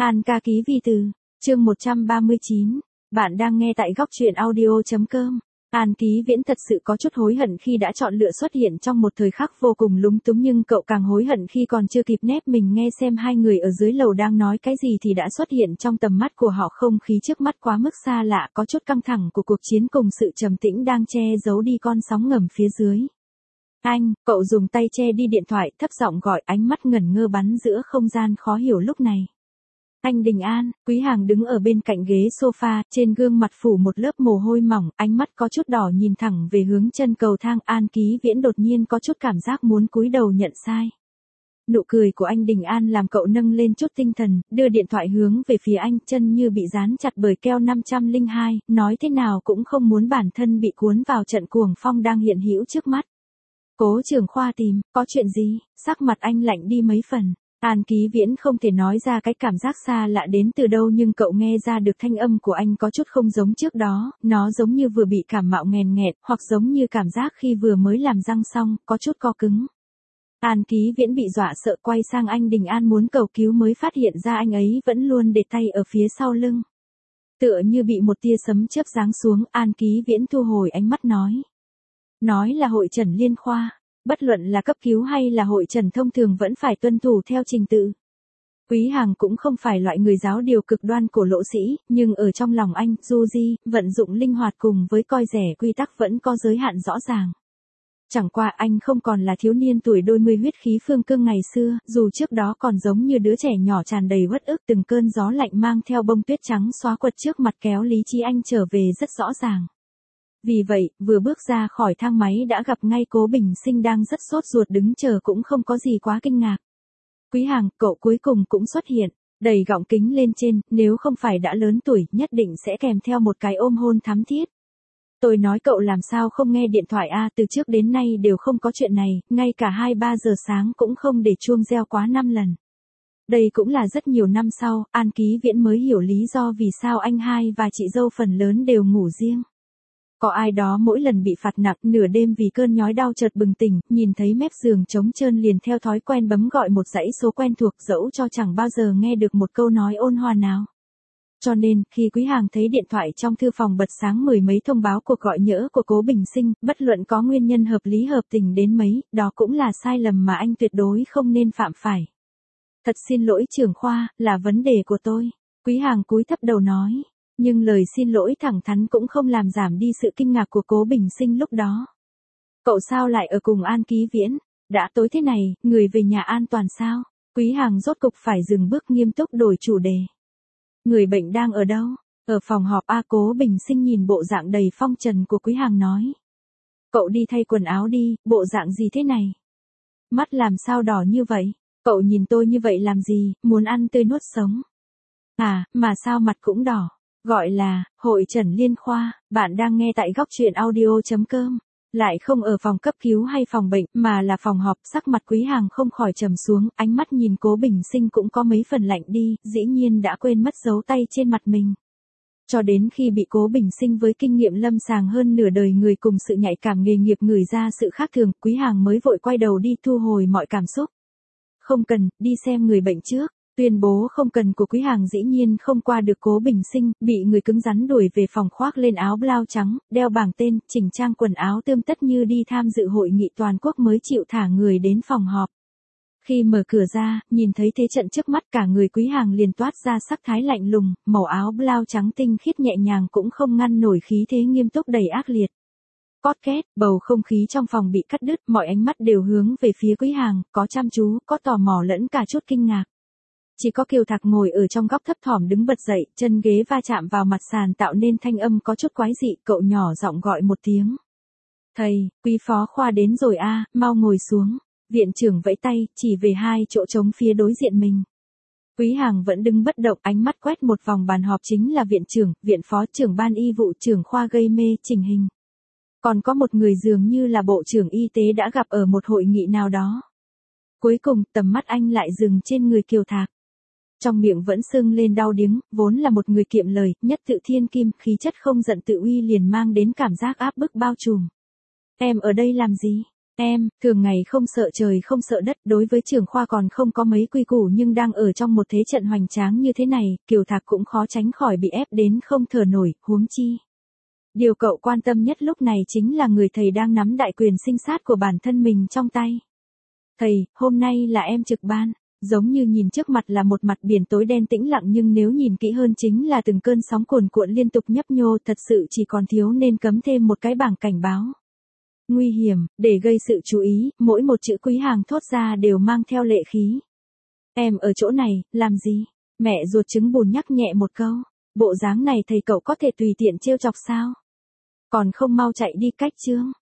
An ca ký vi từ, chương 139, bạn đang nghe tại góc truyện audio.com. An Ký Viễn thật sự có chút hối hận khi đã chọn lựa xuất hiện trong một thời khắc vô cùng lúng túng, nhưng cậu càng hối hận khi còn chưa kịp nép mình nghe xem hai người ở dưới lầu đang nói cái gì thì đã xuất hiện trong tầm mắt của họ. Không khí trước mắt quá mức xa lạ, có chút căng thẳng của cuộc chiến cùng sự trầm tĩnh đang che giấu đi con sóng ngầm phía dưới. Anh, cậu dùng tay che đi điện thoại, thấp giọng gọi, ánh mắt ngẩn ngơ bắn giữa không gian khó hiểu lúc này. Anh Đình An, Quý Hàng đứng ở bên cạnh ghế sofa, trên gương mặt phủ một lớp mồ hôi mỏng, ánh mắt có chút đỏ nhìn thẳng về hướng chân cầu thang. An Ký Viễn đột nhiên có chút cảm giác muốn cúi đầu nhận sai. Nụ cười của anh Đình An làm cậu nâng lên chút tinh thần, đưa điện thoại hướng về phía anh, chân như bị dán chặt bởi keo. 502, nói thế nào cũng không muốn bản thân bị cuốn vào trận cuồng phong đang hiện hữu trước mắt. Cố trưởng khoa tìm, có chuyện gì? Sắc mặt anh lạnh đi mấy phần. An Ký Viễn không thể nói ra cái cảm giác xa lạ đến từ đâu, nhưng cậu nghe ra được thanh âm của anh có chút không giống trước đó, nó giống như vừa bị cảm mạo nghèn nghẹt, hoặc giống như cảm giác khi vừa mới làm răng xong, có chút co cứng. An Ký Viễn bị dọa sợ, quay sang anh Đình An muốn cầu cứu mới phát hiện ra anh ấy vẫn luôn để tay ở phía sau lưng. Tựa như bị một tia sấm chớp giáng xuống, An Ký Viễn thu hồi ánh mắt nói là hội chẩn liên khoa. Bất luận là cấp cứu hay là hội trần thông thường vẫn phải tuân thủ theo trình tự. Quý Hàng cũng không phải loại người giáo điều cực đoan cổ lỗ sĩ, nhưng ở trong lòng anh, du di, vận dụng linh hoạt cùng với coi rẻ quy tắc vẫn có giới hạn rõ ràng. Chẳng qua anh không còn là thiếu niên tuổi đôi mươi huyết khí phương cương ngày xưa, dù trước đó còn giống như đứa trẻ nhỏ tràn đầy uất ức. Từng cơn gió lạnh mang theo bông tuyết trắng xóa quật trước mặt kéo lý trí anh trở về rất rõ ràng. Vì vậy, vừa bước ra khỏi thang máy đã gặp ngay Cố Bình Sinh đang rất sốt ruột đứng chờ, cũng không có gì quá kinh ngạc. Quý Hàng, cậu cuối cùng cũng xuất hiện, đẩy gọng kính lên trên, nếu không phải đã lớn tuổi, nhất định sẽ kèm theo một cái ôm hôn thắm thiết. Tôi nói cậu làm sao không nghe điện thoại a, từ trước đến nay đều không có chuyện này, ngay cả 2-3 giờ sáng cũng không để chuông reo quá 5 lần. Đây cũng là rất nhiều năm sau, An Ký Viễn mới hiểu lý do vì sao anh hai và chị dâu phần lớn đều ngủ riêng. Có ai đó mỗi lần bị phạt nặng nửa đêm vì cơn nhói đau chợt bừng tỉnh, nhìn thấy mép giường trống trơn liền theo thói quen bấm gọi một dãy số quen thuộc, dẫu cho chẳng bao giờ nghe được một câu nói ôn hòa nào. Cho nên, khi Quý Hàng thấy điện thoại trong thư phòng bật sáng mười mấy thông báo cuộc gọi nhỡ của Cố Bình Sinh, bất luận có nguyên nhân hợp lý hợp tình đến mấy, đó cũng là sai lầm mà anh tuyệt đối không nên phạm phải. Thật xin lỗi trưởng khoa, là vấn đề của tôi. Quý Hàng cúi thấp đầu nói. Nhưng lời xin lỗi thẳng thắn cũng không làm giảm đi sự kinh ngạc của Cố Bình Sinh lúc đó. Cậu sao lại ở cùng An Ký Viễn? Đã tối thế này, người về nhà an toàn sao? Quý Hàng rốt cục phải dừng bước, nghiêm túc đổi chủ đề. Người bệnh đang ở đâu? Ở phòng họp a. Cố Bình Sinh nhìn bộ dạng đầy phong trần của Quý Hàng nói. Cậu đi thay quần áo đi, bộ dạng gì thế này? Mắt làm sao đỏ như vậy? Cậu nhìn tôi như vậy làm gì, muốn ăn tươi nuốt sống? À, mà sao mặt cũng đỏ? Gọi là, hội chẩn liên khoa, bạn đang nghe tại góc truyện audio.com. Lại không ở phòng cấp cứu hay phòng bệnh, mà là phòng họp. Sắc mặt Quý Hàng không khỏi trầm xuống, ánh mắt nhìn Cố Bình Sinh cũng có mấy phần lạnh đi, dĩ nhiên đã quên mất dấu tay trên mặt mình. Cho đến khi bị Cố Bình Sinh với kinh nghiệm lâm sàng hơn nửa đời người cùng sự nhạy cảm nghề nghiệp ngửi ra sự khác thường, Quý Hàng mới vội quay đầu đi, thu hồi mọi cảm xúc. Không cần, đi xem người bệnh trước. Tuyên bố không cần của Quý Hàng dĩ nhiên không qua được Cố Bình Sinh, bị người cứng rắn đuổi về phòng, khoác lên áo blau trắng, đeo bảng tên, chỉnh trang quần áo tươm tất như đi tham dự hội nghị toàn quốc mới chịu thả người đến phòng họp. Khi mở cửa ra, nhìn thấy thế trận trước mắt, cả người Quý Hàng liền toát ra sắc thái lạnh lùng, màu áo blau trắng tinh khiết nhẹ nhàng cũng không ngăn nổi khí thế nghiêm túc đầy ác liệt. Cót két, bầu không khí trong phòng bị cắt đứt, mọi ánh mắt đều hướng về phía Quý Hàng, có chăm chú, có tò mò lẫn cả chút kinh ngạc. Chỉ có Kiều Thạc ngồi ở trong góc thấp thỏm đứng bật dậy, chân ghế va chạm vào mặt sàn tạo nên thanh âm có chút quái dị, cậu nhỏ giọng gọi một tiếng. Thầy, Quý phó khoa đến rồi a, mau ngồi xuống. Viện trưởng vẫy tay, chỉ về hai chỗ trống phía đối diện mình. Quý Hàng vẫn đứng bất động, ánh mắt quét một vòng bàn họp, chính là viện trưởng, viện phó, trưởng ban y vụ, trưởng khoa gây mê, chỉnh hình. Còn có một người dường như là bộ trưởng y tế đã gặp ở một hội nghị nào đó. Cuối cùng, tầm mắt anh lại dừng trên người Kiều Thạc. Trong miệng vẫn sưng lên đau điếng, vốn là một người kiệm lời, nhất tự thiên kim, khí chất không giận tự uy liền mang đến cảm giác áp bức bao trùm. Em ở đây làm gì? Em, thường ngày không sợ trời không sợ đất, đối với trưởng khoa còn không có mấy quy củ nhưng đang ở trong một thế trận hoành tráng như thế này, Kiều Thạc cũng khó tránh khỏi bị ép đến không thở nổi, huống chi. Điều cậu quan tâm nhất lúc này chính là người thầy đang nắm đại quyền sinh sát của bản thân mình trong tay. Thầy, hôm nay là em trực ban. Giống như nhìn trước mặt là một mặt biển tối đen tĩnh lặng nhưng nếu nhìn kỹ hơn chính là từng cơn sóng cuồn cuộn liên tục nhấp nhô, thật sự chỉ còn thiếu nên cấm thêm một cái bảng cảnh báo. Nguy hiểm, để gây sự chú ý, mỗi một chữ Quý Hàng thốt ra đều mang theo lệ khí. Em ở chỗ này, làm gì? Mẹ ruột trứng bùn nhắc nhẹ một câu. Bộ dáng này thầy cậu có thể tùy tiện trêu chọc sao? Còn không mau chạy đi cách chương.